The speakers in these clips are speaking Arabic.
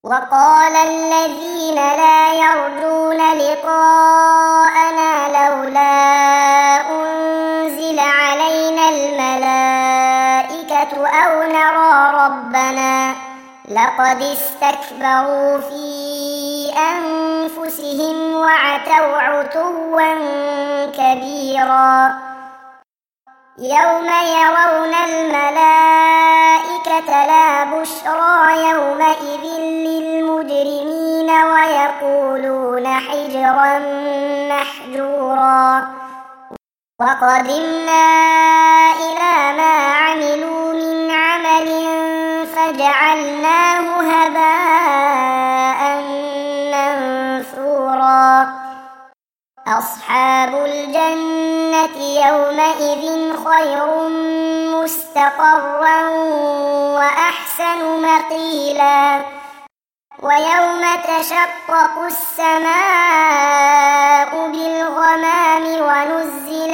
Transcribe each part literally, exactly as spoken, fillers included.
وقال الذين لا يرجون لقاءنا لولا أنزل علينا الملائكة أو نرى ربنا لقد استكبروا في أنفسهم وعتوا عتوا كبيرا يوم يرون الملائكة لا بشرى يومئذ للمجرمين ويقولون حجرا محجورا وقدمنا إلى ما عملوا من عمل فجعلناه هباء منثورا أصحاب الجنة يومئذ خير مستقرا وأحسن مقيلا ويوم تشقق السماء بالغمام ونزل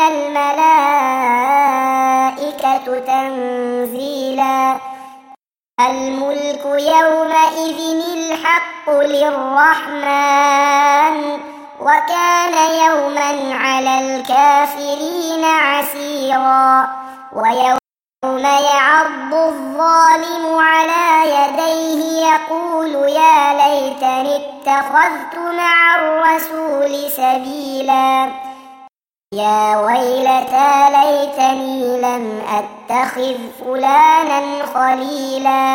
الملائكة تنزيلا الملك يومئذ الحق للرحمن وكان يوما على الكافرين عسيرا ويوم يعض الظالم على يديه يقول يا ليتني اتخذت مع الرسول سبيلا يا ويلتى ليتني لم أتخذ فلانا خليلا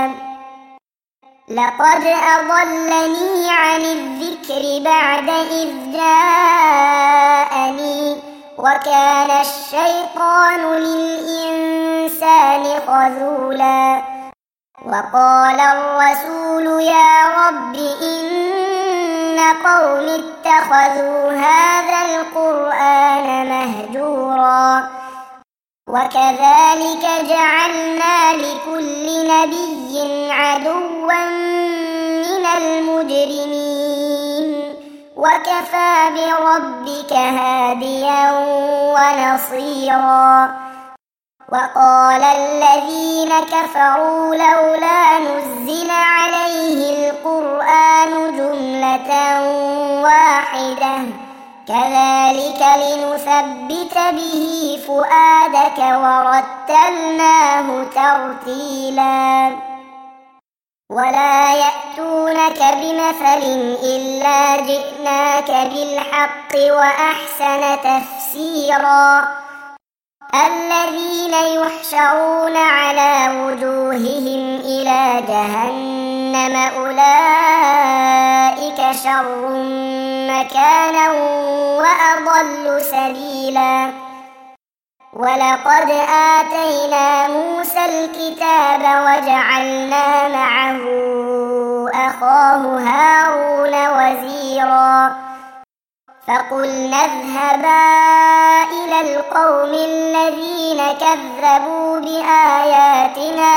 لقد أضلني عن الذكر بعد إذ جاءني وكان الشيطان للإنسان خذولا وقال الرسول يا رب إن قوم اتخذوا هذا القرآن مهجورا وكذلك جعلنا لكل نبي عدوا من المجرمين وكفى بربك هاديا ونصيرا وقال الذين كفروا لولا نزل عليه القرآن جملة واحدة كذلك لنثبت به فؤادك ورتلناه ترتيلا ولا يأتونك بمثل إلا جئناك بالحق وأحسن تفسيرا الذين يحشرون على وجوههم إلى جهنم أولئك شر مكانا وأضل سبيلا ولقد آتينا موسى الكتاب وجعلنا معه أخاه هارون وزيرا فقلنا اذهبا إلى القوم الذين كذبوا بآياتنا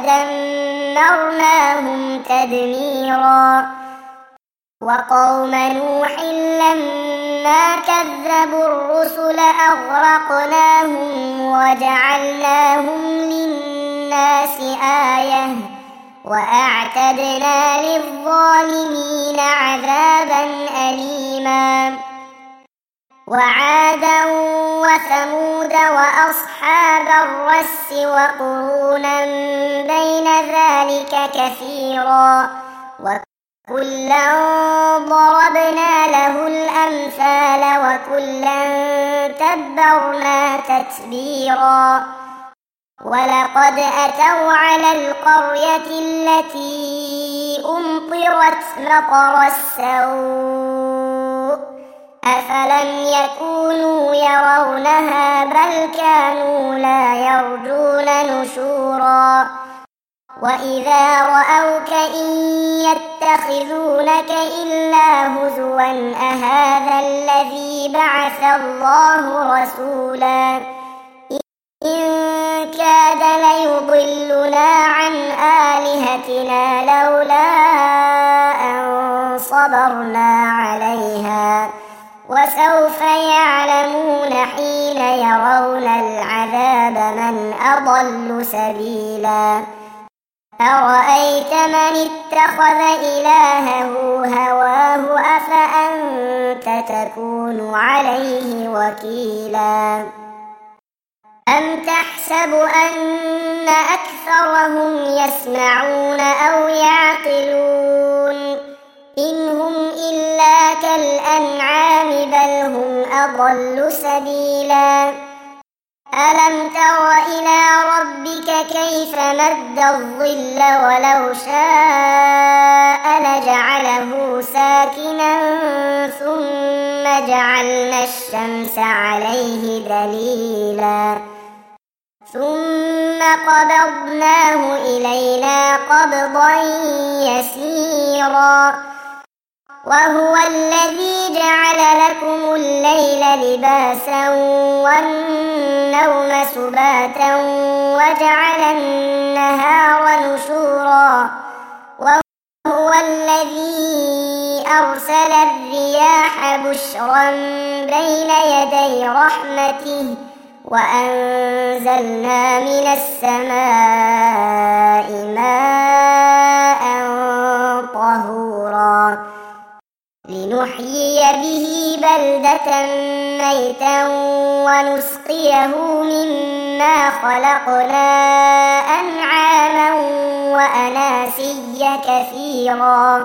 فدمرناهم تدميرا وقوم نوح لما كذبوا الرسل أغرقناهم وجعلناهم للناس آية وأعتدنا للظالمين عذابا أليما وعادا وثمود وأصحاب الرس وقرونا بين ذلك كثيرا وكلا ضربنا له الأمثال وكلا تبرنا تتبيرا ولقد أتوا على القرية التي أمطرت مطر السوء أفلم يكونوا يرونها بل كانوا لا يرجون نشورا وإذا رأوك إن يتخذونك إلا هزوا أهذا الذي بعث الله رسولا إن كاد ليضلنا عن آلهتنا لولا أن صبرنا عليها وسوف يعلمون حين يرون العذاب من أضل سبيلا أرأيت من اتخذ إلهه هواه أفأنت تكون عليه وكيلا أم تحسب أن أكثرهم يسمعون أو يعقلون إن هم إلا كالأنعام بل هم أضل سبيلا ألم تر إلى ربك كيف مد الظل ولو شاء لجعله ساكنا ثم جعلنا الشمس عليه دليلا ثم قبضناه إلينا قبضا يسيرا وهو الذي جعل لكم الليل لباسا والنوم سباتا وجعل النهار نشورا وهو الذي أرسل الرياح بشرا بين يدي رحمته وأنزلنا من السماء ماء طهورا لنحيي به بلدة ميتا ونسقيه مما خلقنا أنعاما وأناسيا كثيرا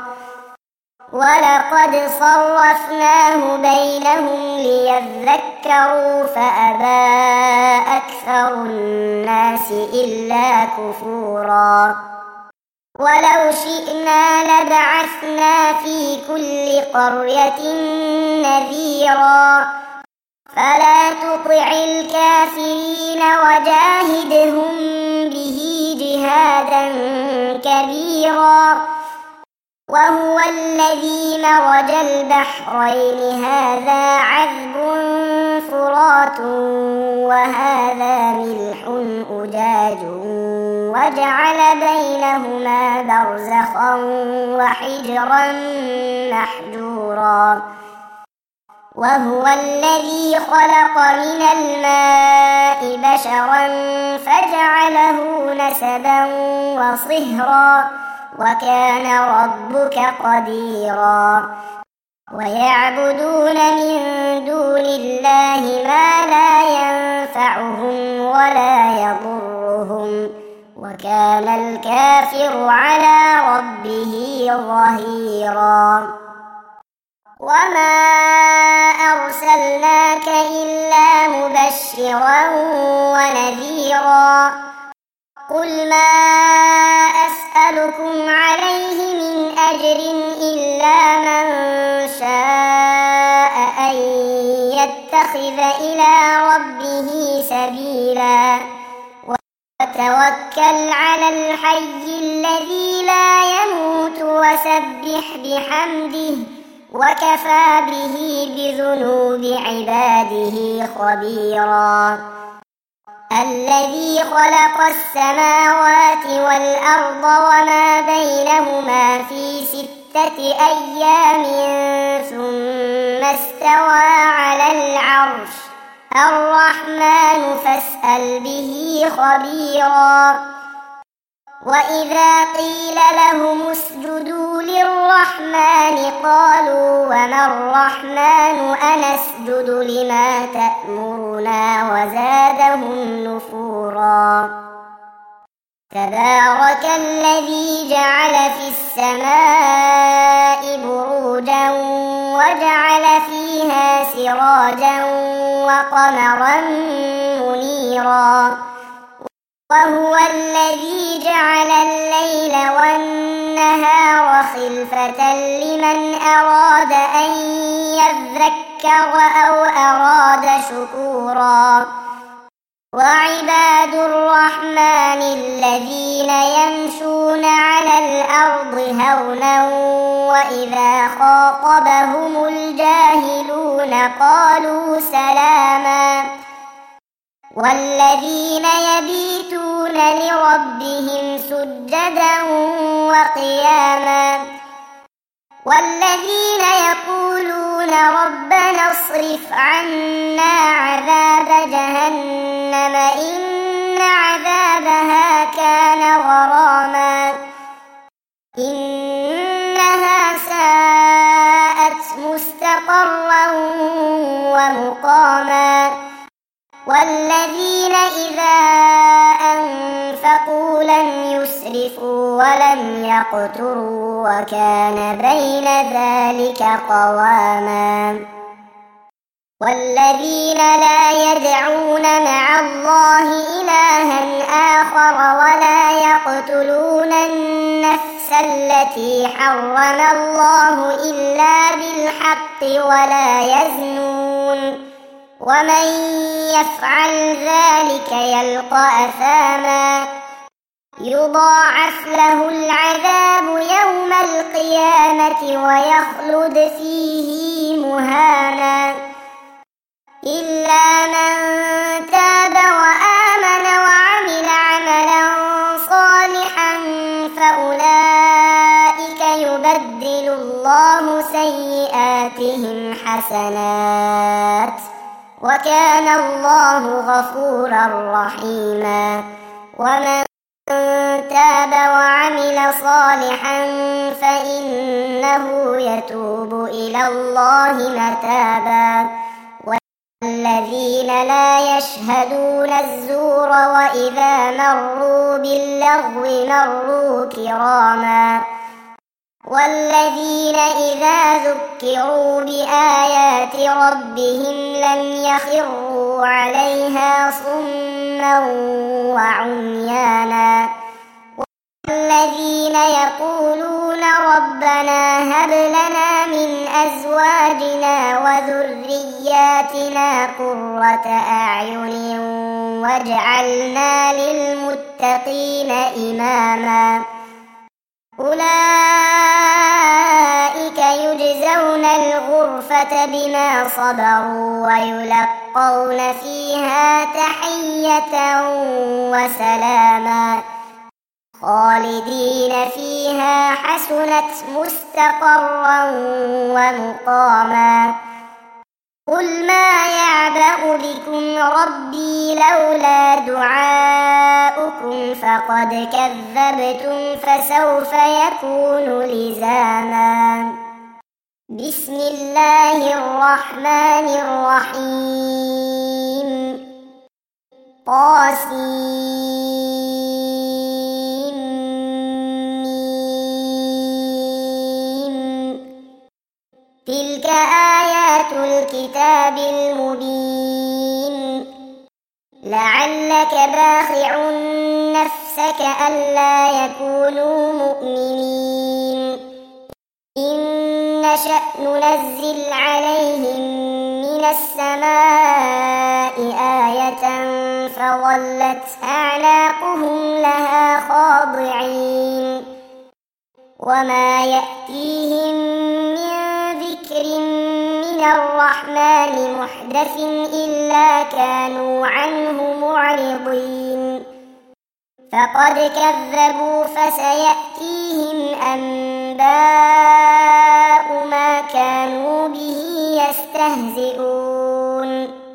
ولقد صرفناه بينهم ليذكروا فأبى أكثر الناس إلا كفورا ولو شئنا لبعثنا في كل قرية نذيرا فلا تطع الكافرين وجاهدهم به جهادا كبيرا وهو الذي مرج البحرين هذا عذب فرات وهذا ملح أجاج وجعل بينهما برزخا وحجرا محجورا وهو الذي خلق من الماء بشرا فجعله نسبا وصهرا وكان ربك قديرا ويعبدون من دون الله ما لا ينفعهم ولا يضرهم وكان الكافر على ربه ظهيرا وما أرسلناك إلا مبشرا ونذيرا قل ما أسألكم عليه من أجر إلا من شاء أن يتخذ إلى ربه سبيلا وتوكل على الحي الذي لا يموت وسبح بحمده وكفى به بذنوب عباده خبيرا الذي خلق السماوات والأرض وما بينهما في ستة أيام ثم استوى على العرش الرحمن فاسأل به خبيرا وإذا قيل لهم اسجدوا للرحمن قالوا وما الرحمن أنسجد لما تأمرنا وزادهم نفورا تبارك الذي جعل في السماء بروجا وجعل فيها سراجا وقمرا منيرا وهو الذي جعل الليل والنهار خلفة لمن أراد أن يذكر أو أراد شكورا وعباد الرحمن الذين يمشون على الأرض هونا وإذا خاطبهم الجاهلون قالوا سلاما والذين يبيتون لربهم سجدا وقياما والذين يقولون ربنا اصرف عنا عذاب جهنم إن عذابها كان غراما مستقرا ومقاما والذين إذا أنفقوا لم يسرفوا ولم يقتروا وكان بين ذلك قواما والذين لا يدعون مع الله إلها آخر ولا يقتلون النفس التي حرم الله إلا بالحق ولا يزنون ومن يفعل ذلك يلقى أثاما يضاعف له العذاب يوم القيامة ويخلد فيه مهانا إلا من تاب وآمن وعمل عملا صالحا فأولئك يبدل الله سيئاتهم حسنات وكان الله غفورا رحيما ومن تاب وعمل صالحا فإنه يتوب إلى الله متابا والذين لا يشهدون الزور وإذا مروا باللغو مروا كراما والذين إذا ذكروا بآيات ربهم لم يخروا عليها صما وعميانا والذين يقولون ربنا هب لنا من أزواجنا وذرياتنا قرة أعين واجعلنا للمتقين إماما أولئك يجزون الغرفة بما صبروا ويلقون فيها تحية وسلاما خالدين فيها حسنت مستقرا ومقاما قل ما يعبأ بكم ربي لولا دعاؤكم فقد كذبتم فسوف يكون لزاما بسم الله الرحمن الرحيم طاسيم تلك آيات الكتاب المبين لعلك باخع نفسك ألا يكونوا مؤمنين إن نشأ ننزل عليهم من السماء آية فظلت أعناقهم لها خاضعين وما يأتيهم من ذكر من الرحمن محدث إلا كانوا عنه معرضين فقد كذبوا فسيأتيهم أنباء ما كانوا به يستهزئون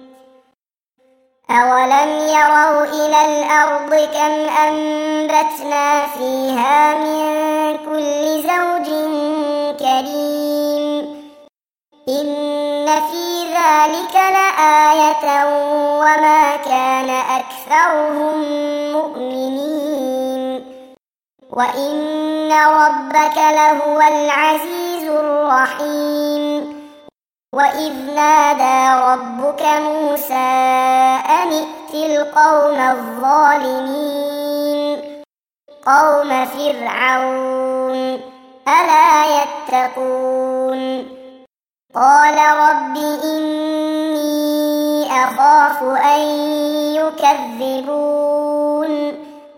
أولم يروا إلى الأرض كم أنبتنا فيها من كل زوج كريم إن في ذلك لآية وما كان أكثرهم مؤمنين وإن ربك لهو العزيز الرحيم وإذ نادى ربك موسى أن ائت القوم الظالمين قوم فرعون ألا يتقون قال رب إني أخاف أن يكذبون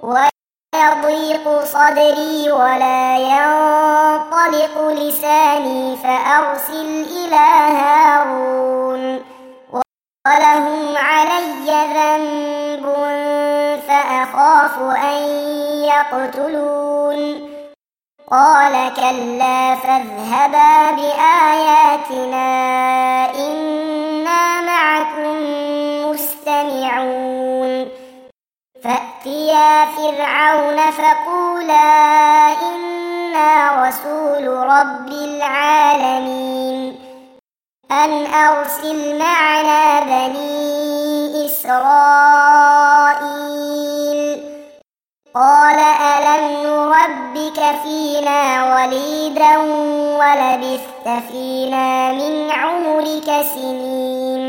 ويضيق صدري ولا ينطلق لساني فأرسل إلى هارون ولهم علي ذنب فأخاف أن يقتلون قال كلا فاذهبا بآياتنا إنا معكم مستمعون فأتيا فرعون فقولا إنا رسول رب العالمين أن أرسل معنا بني إسرائيل قال ألم نربك فينا وليدا ولبثت فينا من عمرك سنين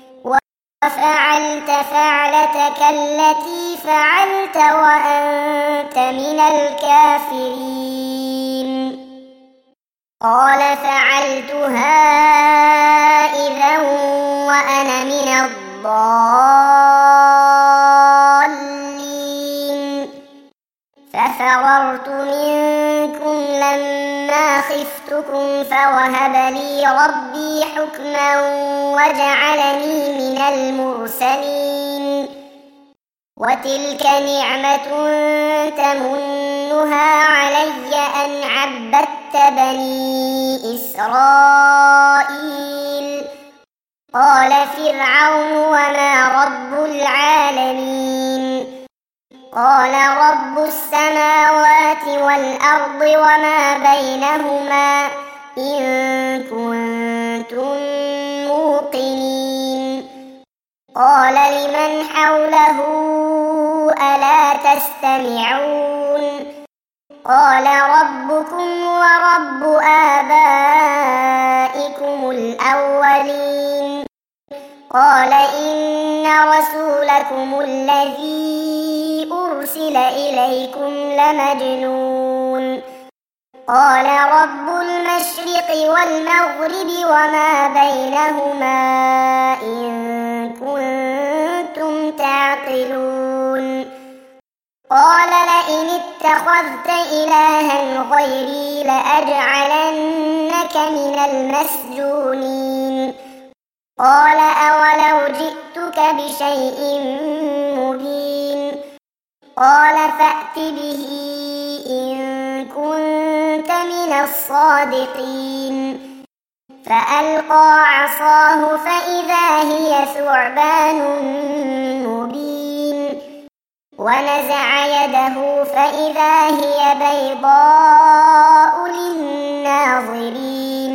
وفعلت فعلتك التي فعلت وأنت من الكافرين قال فعلتها إذا وأنا من الضالين ففررت منكم لما خفتكم فوهب لي ربي حكما وجعلني من المرسلين وتلك نعمة تمنها علي أن عبدت بني إسرائيل قال فرعون وما رب العالمين قال رب السماوات والأرض وما بينهما إن كنتم موقنين قال لمن حوله ألا تستمعون قال ربكم ورب آبائكم الأولين قال إن رسولكم الذي أرسل إليكم لمجنون قال رب المشرق والمغرب وما بينهما إن كنتم تعقلون قال لئن اتخذت إلها غيري لأجعلنك من المسجونين قال أولو جئتك بشيء مبين قال فأت به إن كنت من الصادقين فألقى عصاه فإذا هي ثعبان مبين ونزع يده فإذا هي بيضاء للناظرين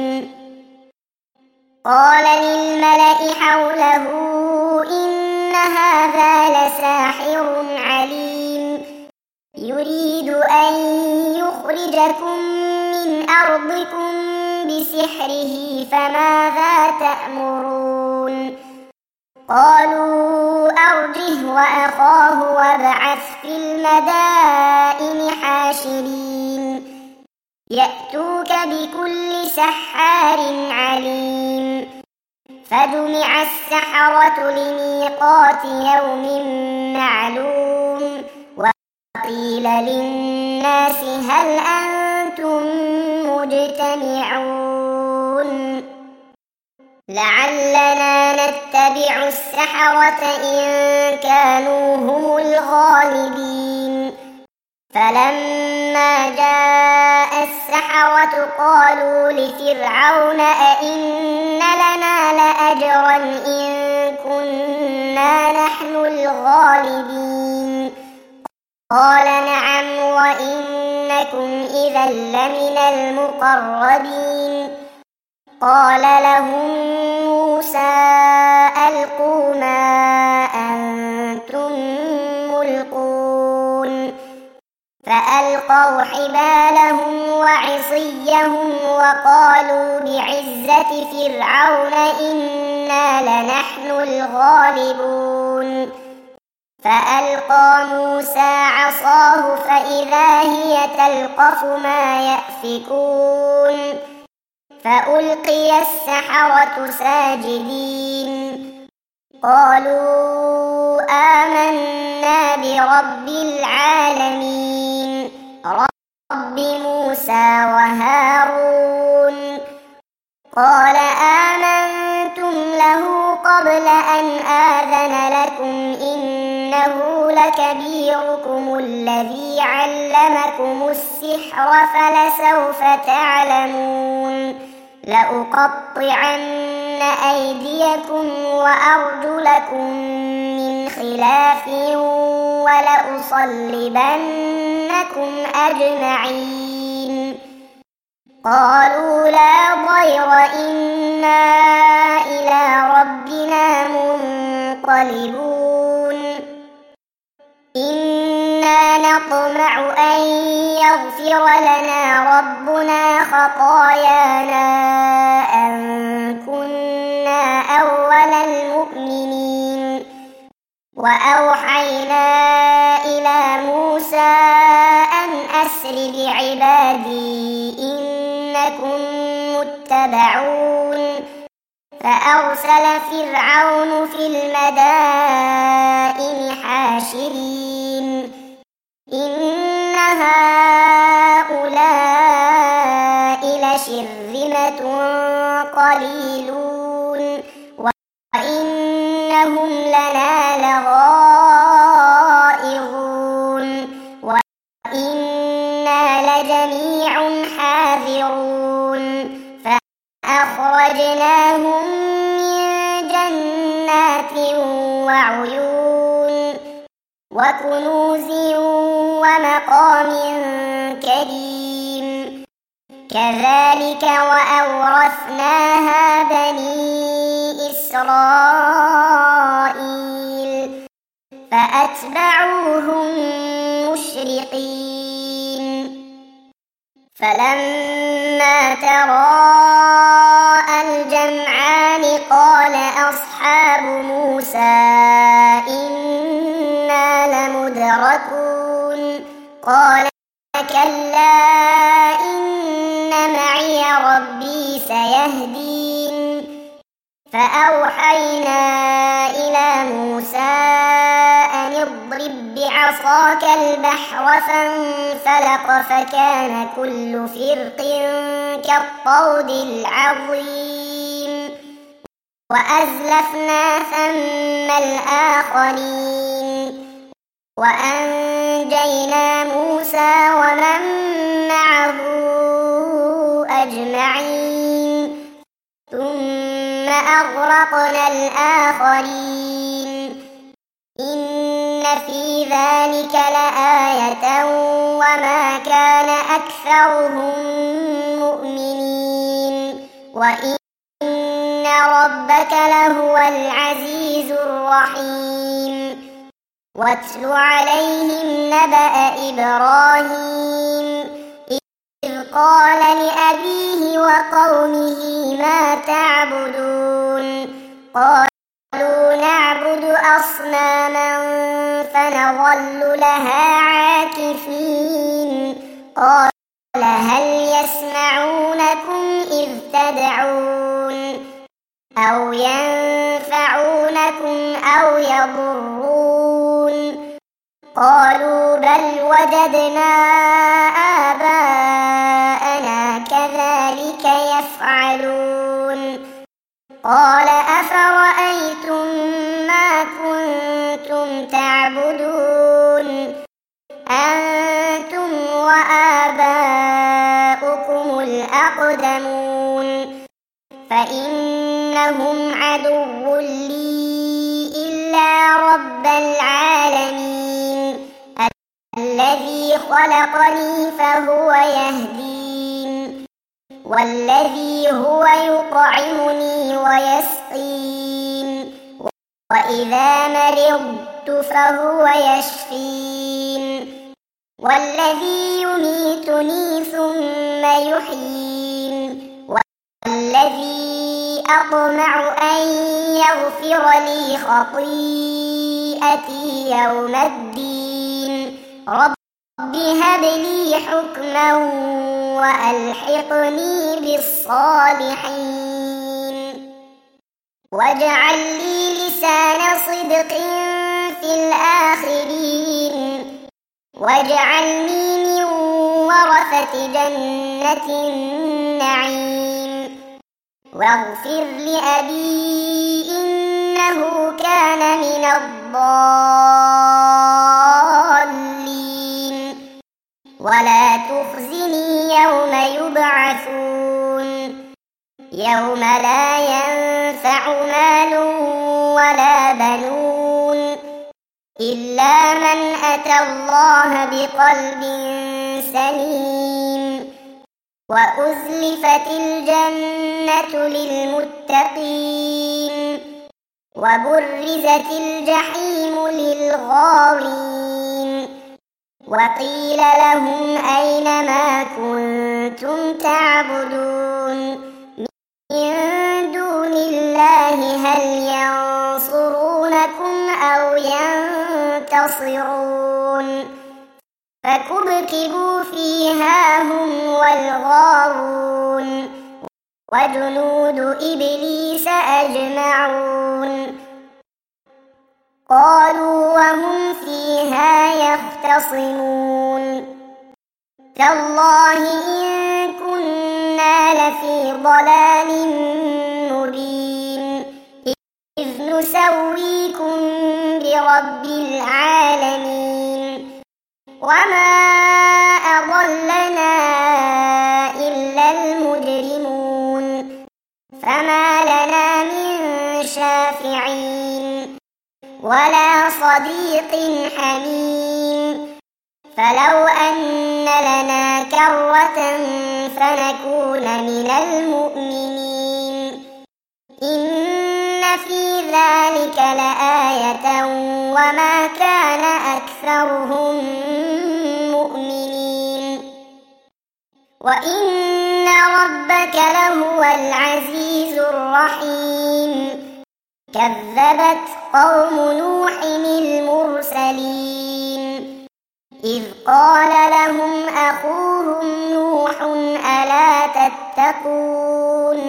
قال للملأ حوله إن هذا لساحر عليم يريد أن يخرجكم من أرضكم بسحره فماذا تأمرون قالوا أرجه وأخاه وابعث في المدائن حاشرين يأتوك بكل سحار عليم فجمع السحرة لميقات يوم معلوم وقيل للناس هل أنتم مجتمعون لعلنا نتبع السحرة إن كانوا هم الغالبين فلما جاء السحرة قالوا لفرعون أئن لنا لأجرا إن كنا نحن الغالبين قال نعم وإنكم إذا لمن المقربين قال لهم موسى ألقوا ما أنتم ملقون فألقوا حبالهم وعصيهم وقالوا بعزة فرعون إنا لنحن الغالبون فألقى موسى عصاه فإذا هي تلقف ما يأفكون فألقي السحرة ساجدين قالوا آمنا برب العالمين رب موسى وهارون قال آمنتم له قبل أن آذن لكم إنه لكبيركم الذي علمكم السحر فلسوف تعلمون لأقطعن أيديكم وأرجلكم من خلاف ولأصلبنكم أجمعين قالوا لا ضير إنا غالبون إنا نطمع أن يغفر لنا ربنا خطايانا أن كنا أول المؤمنين وأوحينا إلى موسى أن أسر بعبادي إنكم متبعون فأرسل فرعون في المدائن حاشرين إن هؤلاء لشرذمة قليلون وإنهم لنا لغائظون وإنا لجميع حاذرون فأخرجناهم من جنات وعيون وكنوز ومقام كريم كذلك وأورثناها بني إسرائيل فأتبعوهم مشرقين فلما تراءى الجمعان قال أصحاب موسى إنا لمدركون قال كلا إن معي ربي سيهدين فأوحينا إلى موسى أن اضرب بعصاك البحر فانفلق فكان كل فرق كالطود العظيم وأزلفنا ثم الآخرين وأنجينا موسى ومن معه أجمعين ثم أغرقنا الآخرين إن في ذلك لآية وما كان أكثرهم مؤمنين وإن ربك لهو العزيز الرحيم واتل عليهم نبأ إبراهيم إذ قال لأبيه وقومه ما تعبدون قالوا نعبد أصناما فنظل لها عاكفين قال هل يسمعونكم إذ تدعون أو ينفعونكم أو يضرون قالوا بل وجدنا آباءنا كذلك يفعلون قال أفرأيتم ما كنتم تعبدون أنتم وآباؤكم الأقدمون فإنهم عدو لي إلا رب العالمين الذي خلقني فهو يهدين والذي هو يطعمني ويسقين وإذا مرضت فهو يشفين والذي يميتني ثم يحيين والذي أطمع أن يغفر لي خطيئتي يوم الدين رب هب لي حكما وألحقني بالصالحين واجعل لي لسان صدق في الآخرين واجعلني من ورثة جنة النعيم واغفر لأبي إنه كان من الضالين ولا تخزني يوم يبعثون يوم لا ينفع مال ولا بنون إلا من أتى الله بقلب سليم وأزلفت الجنة للمتقين وبرزت الجحيم للغاوين وقيل لهم أين ما كنتم تعبدون من دون الله هل ينصرونكم أو ينتصرون فكبكبوا فيها هم والغاوون وجنود إبليس أجمعون قالوا وهم فيها يختصمون تالله إن كنا لفي ضلال مبين إذ نسويكم برب العالمين وما أضلنا إلا المجرمون فما لنا من شافعين ولا صديق حميم فلو أن لنا كرة فنكون من المؤمنين إن في ذلك لآية وما كان أكثرهم مؤمنين وإن ربك لهو العزيز الرحيم كذبت قوم نوح المرسلين إذ قال لهم أخوهم نوح ألا تتقون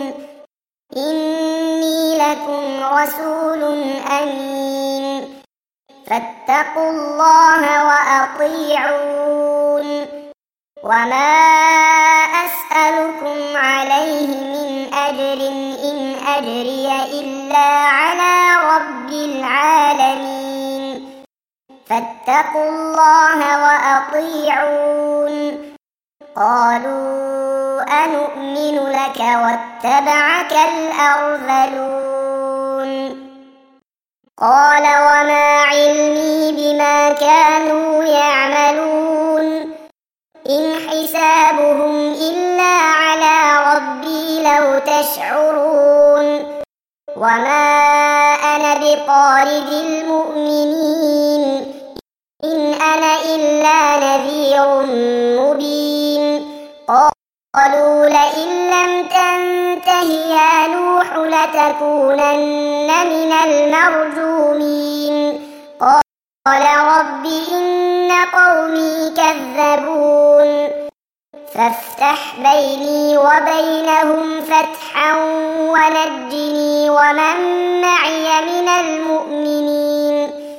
إني لكم رسول أمين فاتقوا الله وأطيعون وما أسألكم عليه من أجر إن أجري إلا على رب العالمين فاتقوا الله وأطيعون قالوا أنؤمن لك واتبعك الأرذلون قال وما علمي بما كانوا يعملون إن حسابهم إلا على ربي لو تشعرون وما أنا بطارد المؤمنين إن أنا إلا نذير مبين قالوا لئن لم تنته يا نوح لتكونن من المرجومين قال رب إن قومي كذبون فافتح بيني وبينهم فتحا ونجني ومن معي من المؤمنين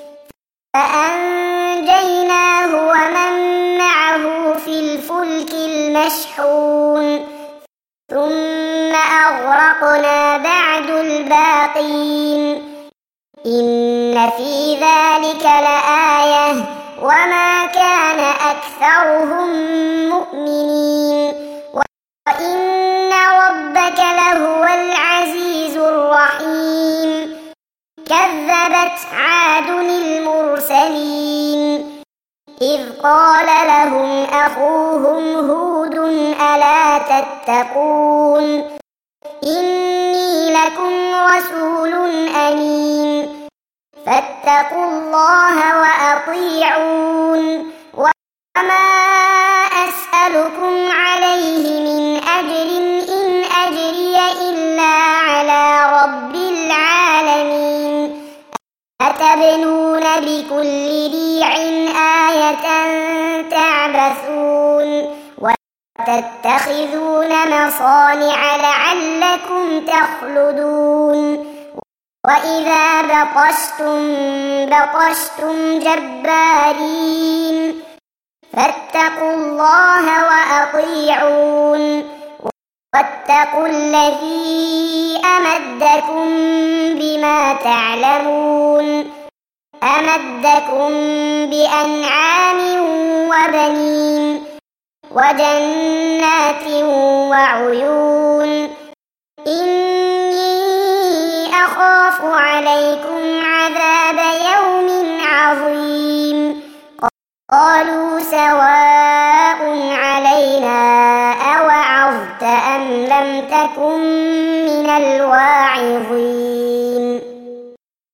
فأنجيناه ومن معه في الفلك المشحون ثم أغرقنا بعد الباقين إن في ذلك لآية وما كان أكثرهم مؤمنين وإن ربك لهو العزيز الرحيم كذبت عاد المرسلين إذ قال لهم أخوهم هود ألا تتقون إني لكم رسول أمين فاتقوا الله وأطيعون وما أسألكم عليه من أجر إن أجري إلا على رب العالمين أتبنون بكل ريع آية تعبثون وتتخذون مصانع لعلكم تخلدون وإذا بطشتم بطشتم جبارين فاتقوا الله وأطيعون واتقوا الذي أمدكم بما تعلمون أمدكم بأنعام وبنين وجنات وعيون إني أخاف عليكم عذاب يوم عظيم قالوا سواء علينا أوعظت أم لم تكن من الواعظين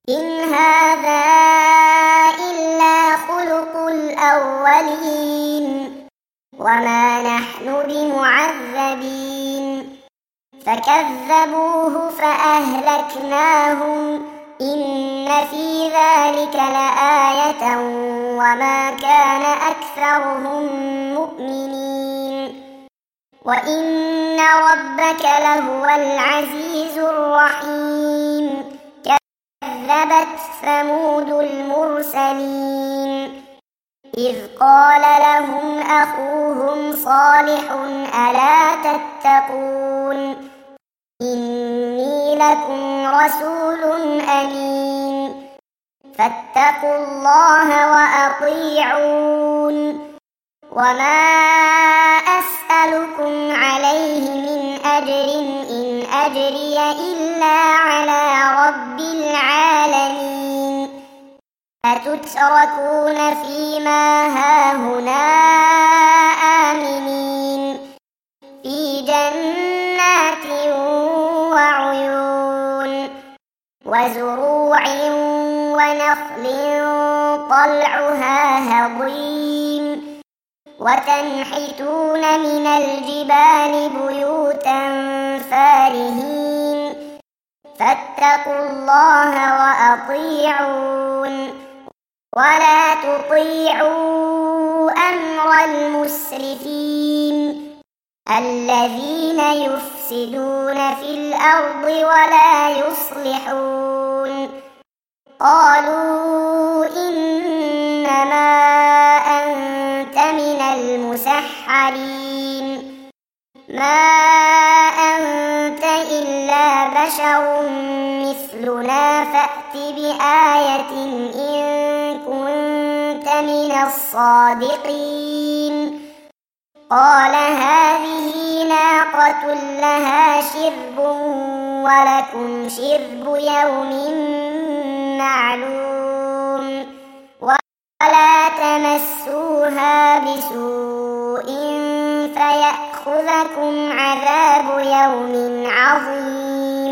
إن هذا إلا خلق الأولين وما نحن بمعذبين فكذبوه فأهلكناهم إن في ذلك لآية وما كان أكثرهم مؤمنين وإن ربك لهو العزيز الرحيم كذبت ثمود المرسلين إذ قال لهم أخوهم صالح ألا تتقون إني لكم رسول أمين فاتقوا الله وأطيعون وما أسألكم عليه من أجر إن أجري إلا على رب العالمين أتتركون فيما هاهنا آمنين في جنات وعيون وزروع ونخل طلعها هضيم وتنحتون من الجبال بيوتا فارهين فاتقوا الله وأطيعون ولا تطيعوا أمر المسرفين الذين يفسدون في الأرض ولا يصلحون قالوا إنما أنت من المسحرين ما أنت إلا بشر مثلنا فأت بآية إن كنت من الصادقين قال هذه ناقة لها شرب ولكم شرب يوم معلوم ولا تمسوها بسوء فيأخذكم عذاب يوم عظيم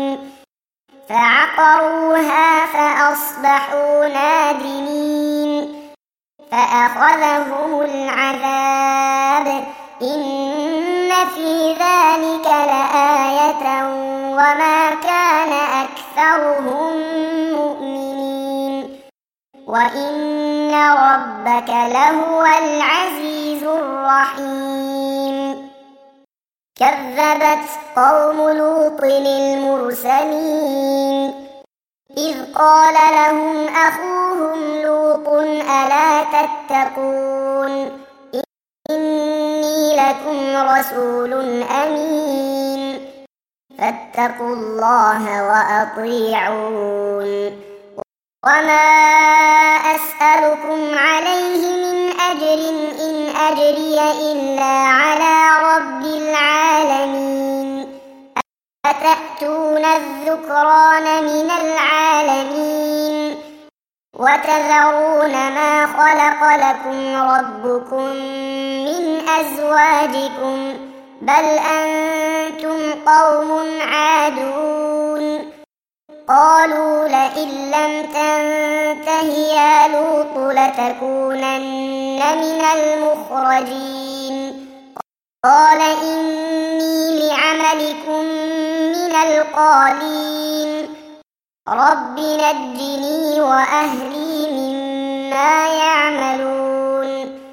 فعقروها فأصبحوا نادمين فأخذهم العذاب إن في ذلك لآية وما كان أكثرهم مؤمنين وإن ربك لهو العزيز الرحيم كذبت قوم لوط المرسلين إذ قال لهم أخوهم لوط ألا تتقون إني لكم رسول أمين فاتقوا الله وأطيعون وما أسألكم عليه من أجر إن أجري إلا على رب العالمين أتأتون الذكران من العالمين وتذرون ما خلق لكم ربكم من أزواجكم بل أنتم قوم عادون قالوا لئن لم تنته يا لوط لتكونن من المخرجين قال إني لعملكم من القالين رب نجني وأهلي مما يعملون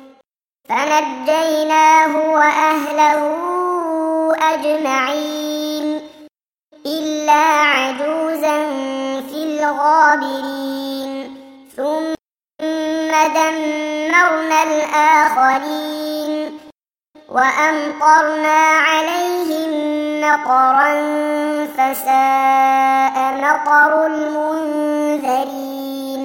فنجيناه وأهله أجمعين إلا عجوزا في الغابرين ثم دمرنا الآخرين وأمطرنا عليهم مطرا فساء مطر المنذرين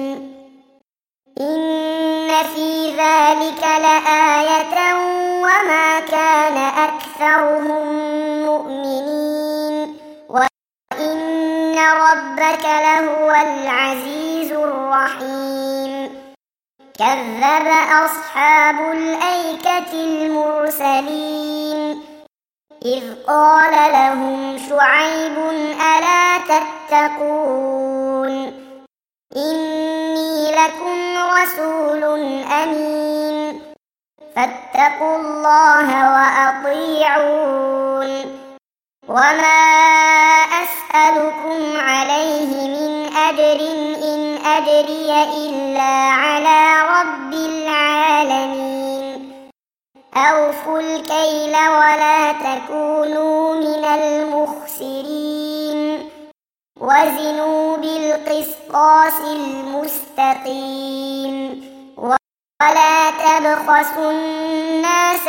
إن في ذلك لآية وما كان أكثرهم مؤمنين وإن ربك لهو العزيز الرحيم كذب أصحاب الأيكة المرسلين إذ قال لهم شعيب ألا تتقون إني لكم رسول أمين فاتقوا الله وأطيعون وما أسألكم عليه من أجر إن أجري إلا على رب العالمين أوفوا الكيل ولا تكونوا من المخسرين وزنوا بالقسطاس المستقيم ولا تبخسوا الناس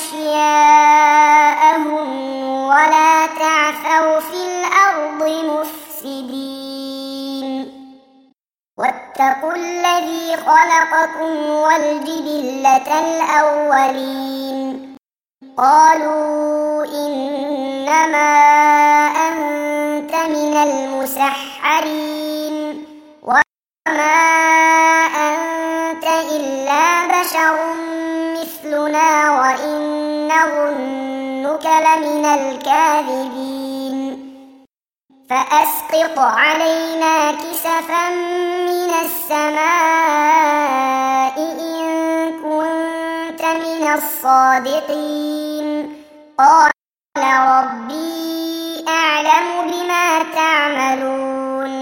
أشياءهم ولا تعثوا في الأرض مفسدين واتقوا الذي خلقكم والجبلة الأولين قالوا إنما أنت من المسحرين وما أنت إلا بشر مثلنا وإن نظنك لمن الكاذبين فأسقط علينا كسفا من السماء إن كنت من الصادقين قال ربي أعلم بما تعملون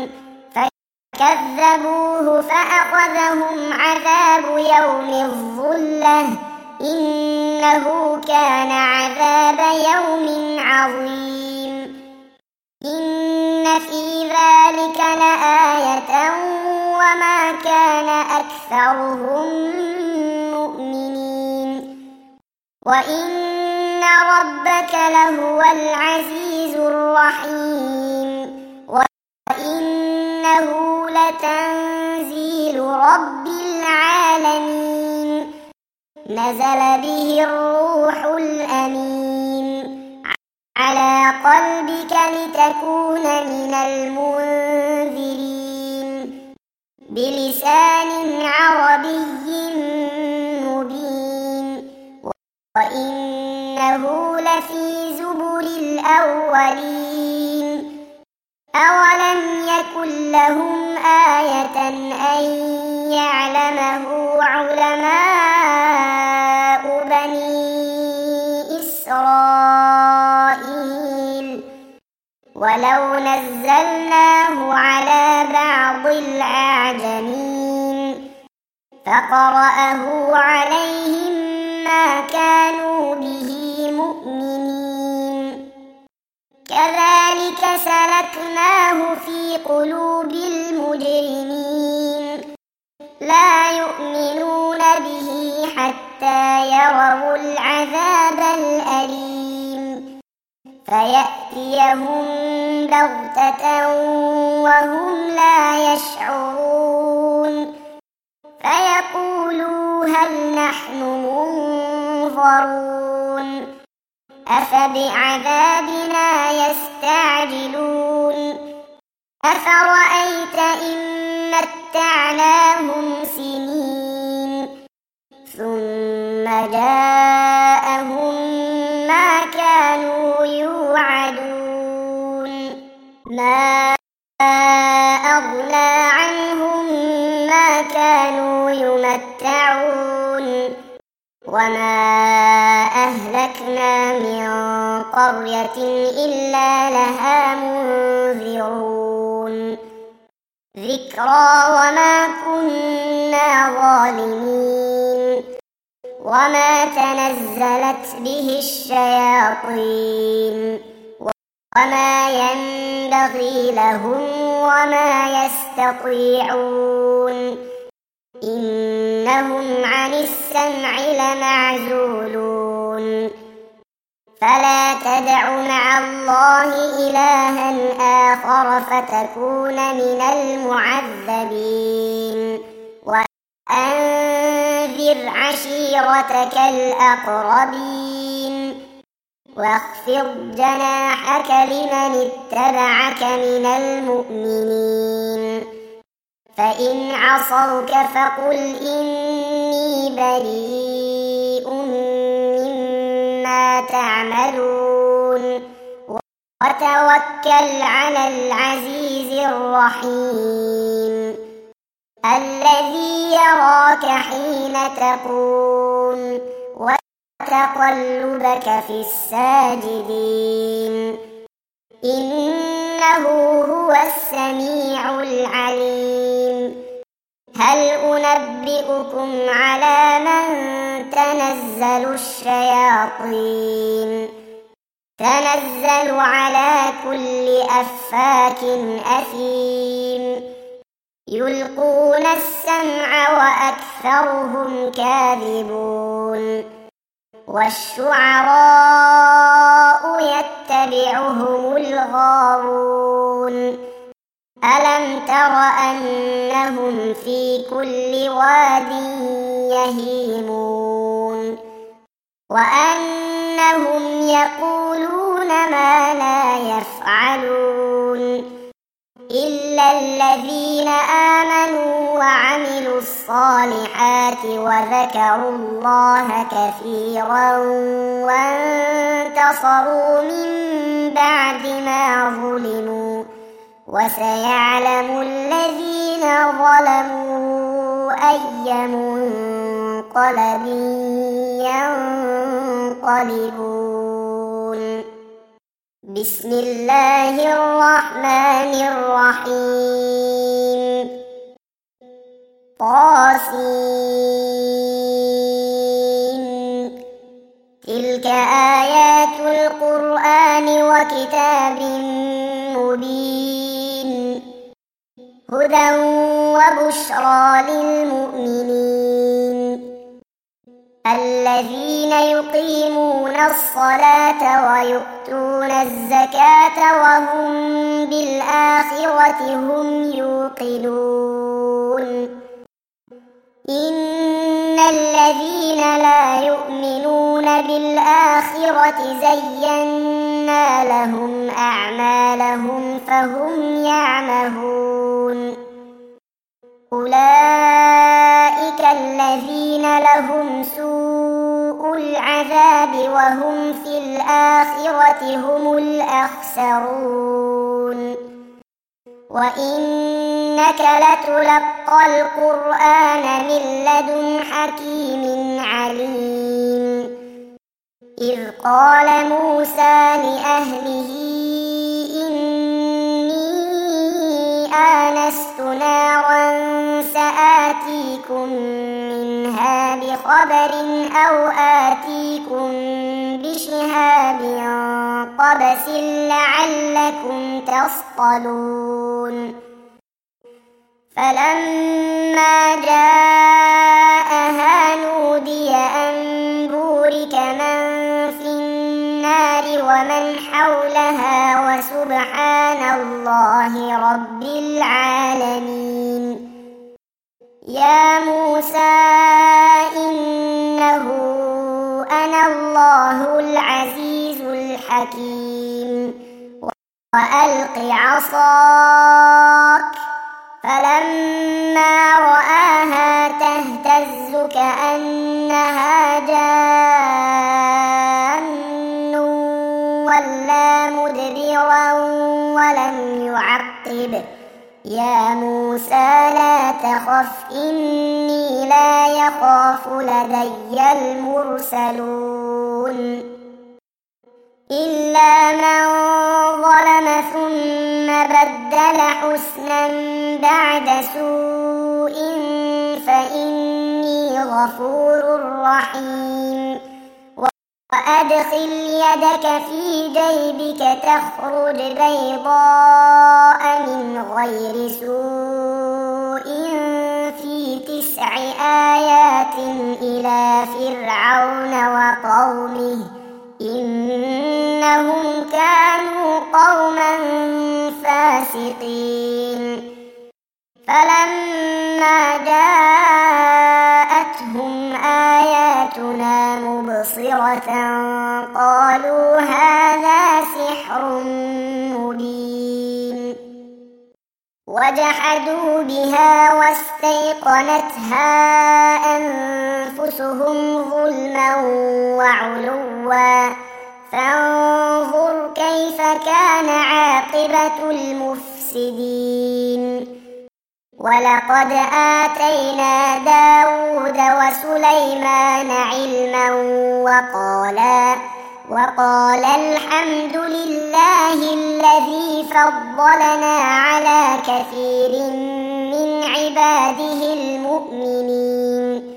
فكذبوه فأخذهم عذاب يوم الظلة إنه كان عذاب يوم عظيم إن في ذلك لآية وما كان أكثرهم مؤمنين وإن ربك لهو العزيز الرحيم وإنه لتنزيل رب العالمين نزل به الروح الأمين على قلبك لتكون من المنذرين بلسان عربي مبين وإنه لفي زبر الأولين أولم يكن لهم آية أن يعلمه علماء بني إسرائيل ولو نزلناه على بعض الأعجمين فقرأه عليهم ما كانوا به مؤمنين كذلك سلكناه في قلوب المجرمين لا يؤمنون به حتى يروا العذاب الأليم فيأتيهم بغتة وهم لا يشعرون فيقولوا هل نحن منظرون أفبعذابنا يستعجلون أفرأيت إن متعناهم سنين ثم جاءهم ما كانوا يوعدون ما أغنى عنهم ما كانوا يمتعون وما أهلكنا من قرية إلا لها منذرون ذكرى وما كنا ظالمين وما تنزلت به الشياطين وما ينبغي لهم وما يستطيعون إنهم عن السمع لمعزولون فلا تدع مع الله إلها آخر فتكون من المعذبين وأنذر عشيرتك الأقربين واخفض جناحك لمن اتبعك من المؤمنين فإن عصوك فقل إني بريء مما تعملون وتوكل على العزيز الرحيم الذي يراك حين تقوم وتقلبك في الساجدين إنه هو السميع العليم. هل أنبئكم على من تنزل الشياطين تنزل على كل أفاك أثيم يلقون السمع وأكثرهم كاذبون والشعراء يتبعهم الغاوون ألم تر أنهم في كل واد يهيمون وأنهم يقولون ما لا يفعلون إلا الذين آمنوا وعملوا الصالحات وذكروا الله كثيرا وانتصروا من بعد ما ظلموا وسيعلم الذين ظلموا أي منقلب ينقلبون. بسم الله الرحمن الرحيم. طاسين تلك آيات القرآن وكتاب مبين هدى وبشرى للمؤمنين الذين يقيمون الصلاة ويؤتون الزكاة وهم بالآخرة هم يوقنون. إن الذين لا يؤمنون بالآخرة زينا لهم أعمالهم فهم يعمهون. أولئك الذين لهم سوء العذاب وهم في الآخرة هم الأخسرون. وإنك لتلقى القرآن من لدن حكيم عليم. إذ قال موسى لأهله إني آنست نارا سآتيكم منها بخبر أو آتيكم بشهاب قبس لعلكم تصطلون. فلما جاءها نودي أن بورك من في النار ومن حولها وسبحان الله رب العالمين. يا موسى إنه أنا الله العزيز الحكيم وألق عصاك فلما رآها تهتز كأنها جان ولا مدبرا ولم يعقب. يا موسى لا تخف إني لا يخاف لدي المرسلون. إلا من ظلم ثم بدل حسنا بعد سوء فإني غفور رحيم. وأدخل يدك في جيبك تخرج بيضاء من غير سوء في تسع آيات إلى فرعون وقومه إنهم كانوا قوما فاسقين. فلما جاءتهم آياتنا مبصرة قالوا هذا سحر مبين. وجحدوا بها واستيقنتها أنفسهم ظلما وعلوا فانظر كيف كان عاقبة المفسدين. ولقد آتينا داود وسليمان علما وقالا وقال الحمد لله الذي فضلنا على كثير من عباده المؤمنين.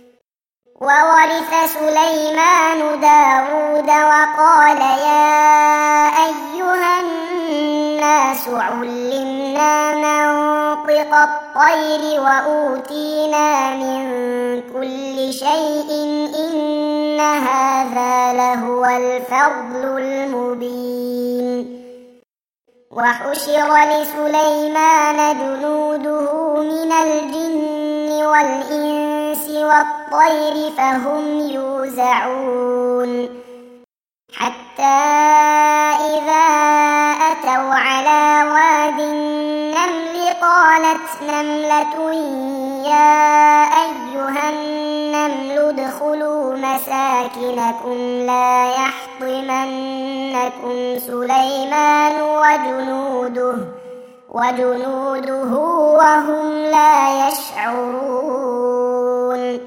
وورث سليمان داود وقال يا أيها الناس علمنا منطق الطير وأوتينا من كل شيء إن هذا لهو الفضل المبين. وحشر لسليمان جنوده من الجن والإنس والطير فهم يوزعون حتى إذا أتوا على واد النمل قالت نملة يا أيها النمل ادخلوا مساكنكم لا يحطمنكم سليمان وجنوده وجنوده وهم لا يشعرون.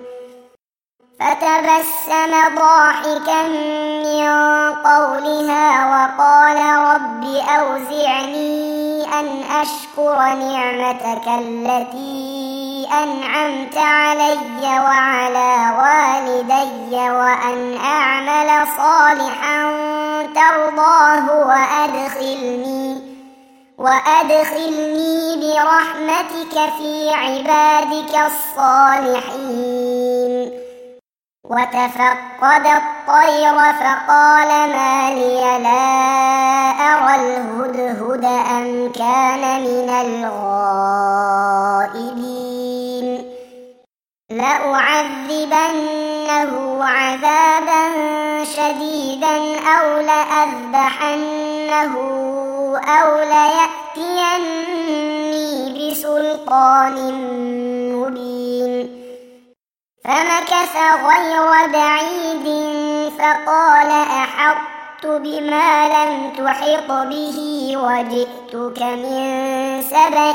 فتبسم ضاحكا من قولها وقال رب أوزعني أن أشكر نعمتك التي أنعمت علي وعلى والدي وأن أعمل صالحا ترضاه وأدخلني وأدخلني برحمتك في عبادك الصالحين. وتفقد الطير فقال ما لي لا أرى الهدهد أم كان من الغائبين لأعذبنه عذابا شديدا أو لأذبحنه أو ليأتيني بسلطان مبين. فمكث غير بعيد فقال أحطت بما لم تحط به وجئتك من سبأ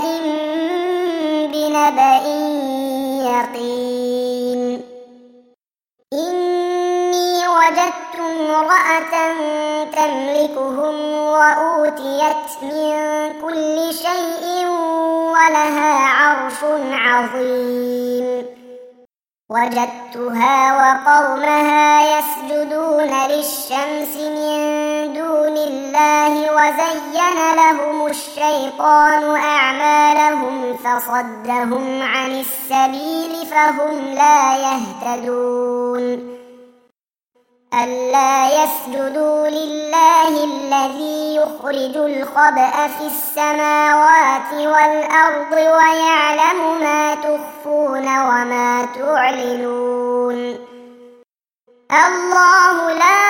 بنبأ يقين. إني وجدت امرأة تملكهم وأوتيت من كل شيء ولها عرش عظيم. وجدتها وقومها يسجدون للشمس من دون الله وزين لهم الشيطان أعمالهم فصدهم عن السبيل فهم لا يهتدون. ألا يسجدوا لله الذي يخرج الخبأ في السماوات والأرض ويعلم ما تخفون وما تعلنون. الله لا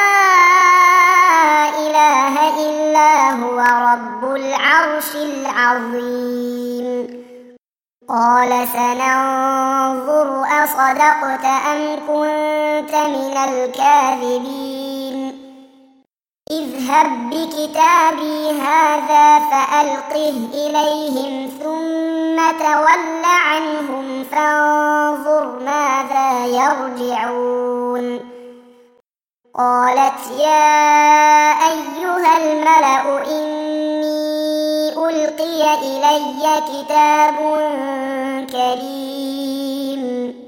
إله إلا هو رب العرش العظيم. قال سننظر أصدقت أم كنت من الكاذبين. اذهب بكتابي هذا فألقه إليهم ثم تول عنهم فانظر ماذا يرجعون. قالت يا أيها الملأ إني ألقي إلي كتاب كريم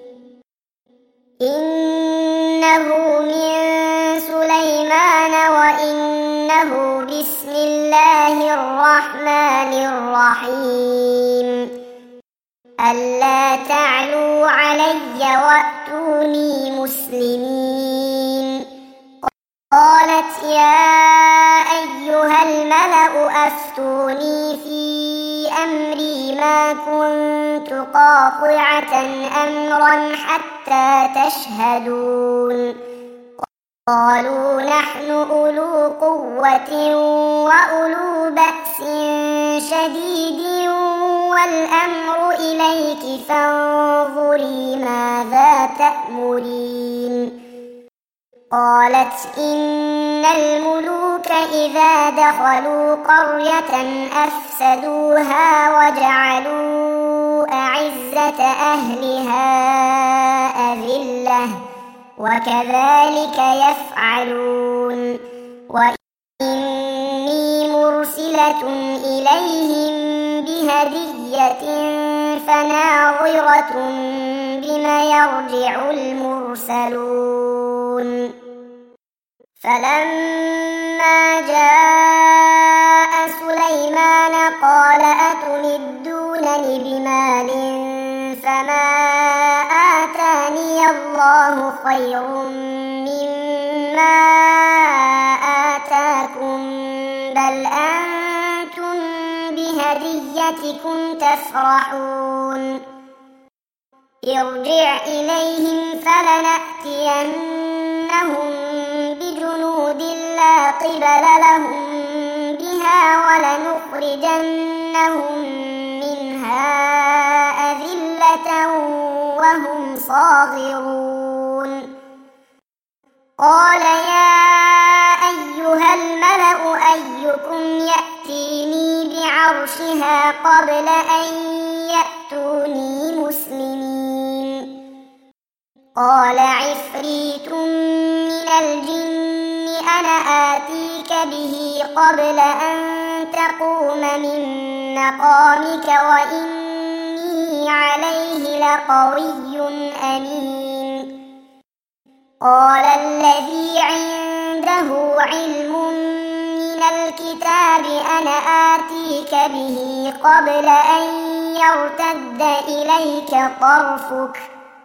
إنه من سليمان وإنه بسم الله الرحمن الرحيم ألا تعلوا علي وأتوني مسلمين. قالت يا أيها الملأ أفتوني في أمري ما كنت قاطعة أمرا حتى تشهدون. قالوا نحن أولو قوة وأولو بأس شديد والأمر إليك فانظري ماذا تأمرين. قالت إن الملوك إذا دخلوا قرية أفسدوها وجعلوا أعزة أهلها أذلة وكذلك يفعلون وإني مرسلة إليهم بهدية فناظرة بما يرجع المرسلون فلما جاء سليمان قال أتمدونني بمال فما آتاني الله خير مما آتاكم بل أنتم بهديتكم تفرحون ارجع إليهم فلنأتينهم بجنود لا قبل لهم بها ولنخرجنهم منها أذلة وهم صاغرون قال يا أيها الملأ أيكم يأتيني بعرشها قبل أن يأتوني مسلمين قال عفريت من الجن أنا آتيك به قبل أن تقوم من مقامك وإني عليه لقوي أمين قال الذي عنده علم من الكتاب أنا آتيك به قبل أن يرتد إليك طرفك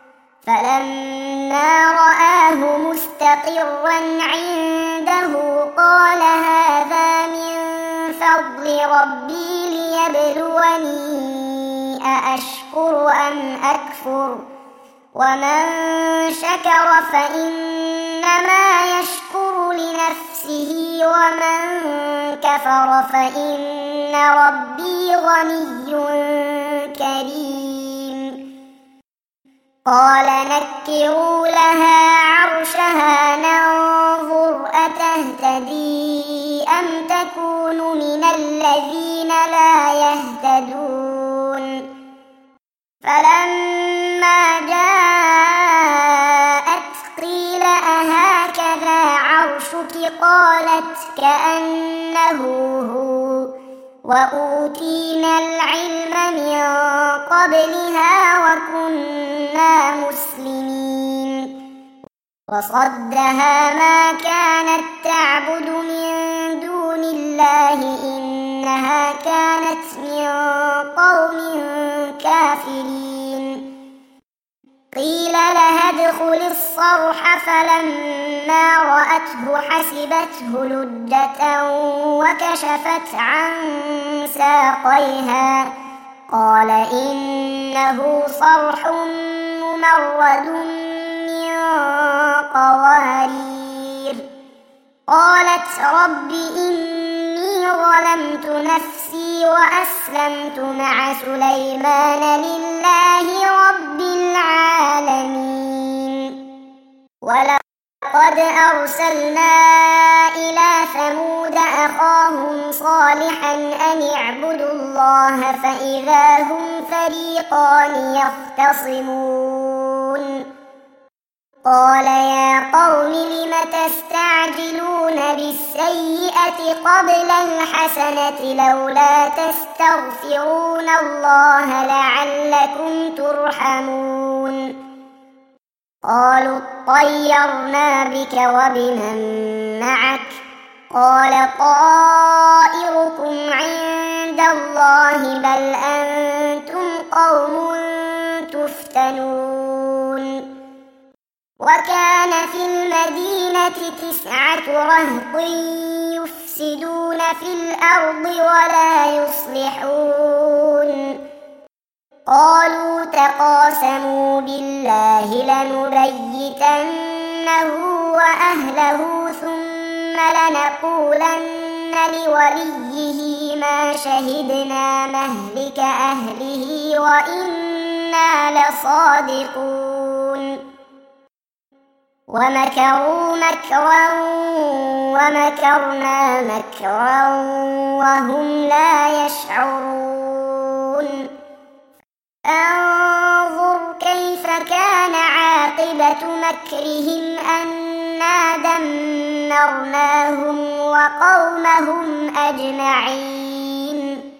فلما رآه مستقرا عنده قال هذا من فضل ربي ليبلوني أأشكر أم أكفر ومن شكر فإنما يشكر لنفسه ومن كفر فإن ربي غني كريم قال نكروا لها عرشها ننظر أتهتدي أم تكون من الذين لا يهتدون فلما جاءت قيل أهكذا عرشك قالت كأنه هو وأوتينا العلم من قبلها وكنا مسلمين وصدها ما كانت تعبد من دون الله إنها كانت من قوم كافرين قيل لها ادخل الصرح فلما رأته حسبته لجة وكشفت عن ساقيها قال إنه صرح ممرد من قوارير قالت رب إني ظلمت نفسي وأسلمت مع سليمان لله رب العالمين ولقد أرسلنا إلى ثمود أخاهم صالحا أن اعبدوا الله فإذا هم فريقان يختصمون قال يا قوم لم تستعجلون بالسيئة قبل الحسنة لولا تستغفرون الله لعلكم ترحمون قالوا اطيرنا بك وبمن معك قال طائركم عند الله بل أنتم قوم تفتنون وكان في المدينة تسعة رهط يفسدون في الأرض ولا يصلحون قالوا تقاسموا بالله لنبيتنه وأهله ثم لنقولن لوليه ما شهدنا مهلك أهله وإنا لصادقون ومكروا مكرا ومكرنا مكرا وهم لا يشعرون فانظر كيف كان عاقبة مكرهم أنا دمرناهم وقومهم أجمعين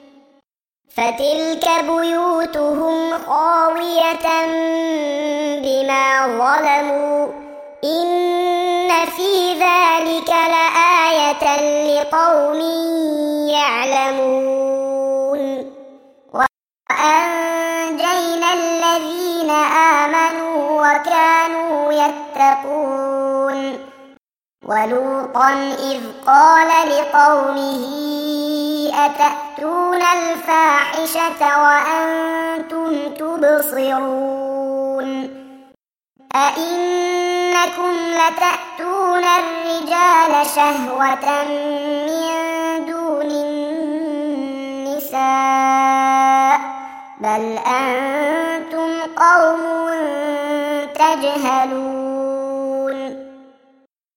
فتلك بيوتهم خاوية بما ظلموا إن في ذلك لآية لقوم يعلمون وأنجينا الذين آمنوا وكانوا يتقون ولوطا إذ قال لقومه أتأتون الفاحشة وأنتم تبصرون أئنكم لتأتون الرجال شهوة من دون النساء بل أنتم قوم تجهلون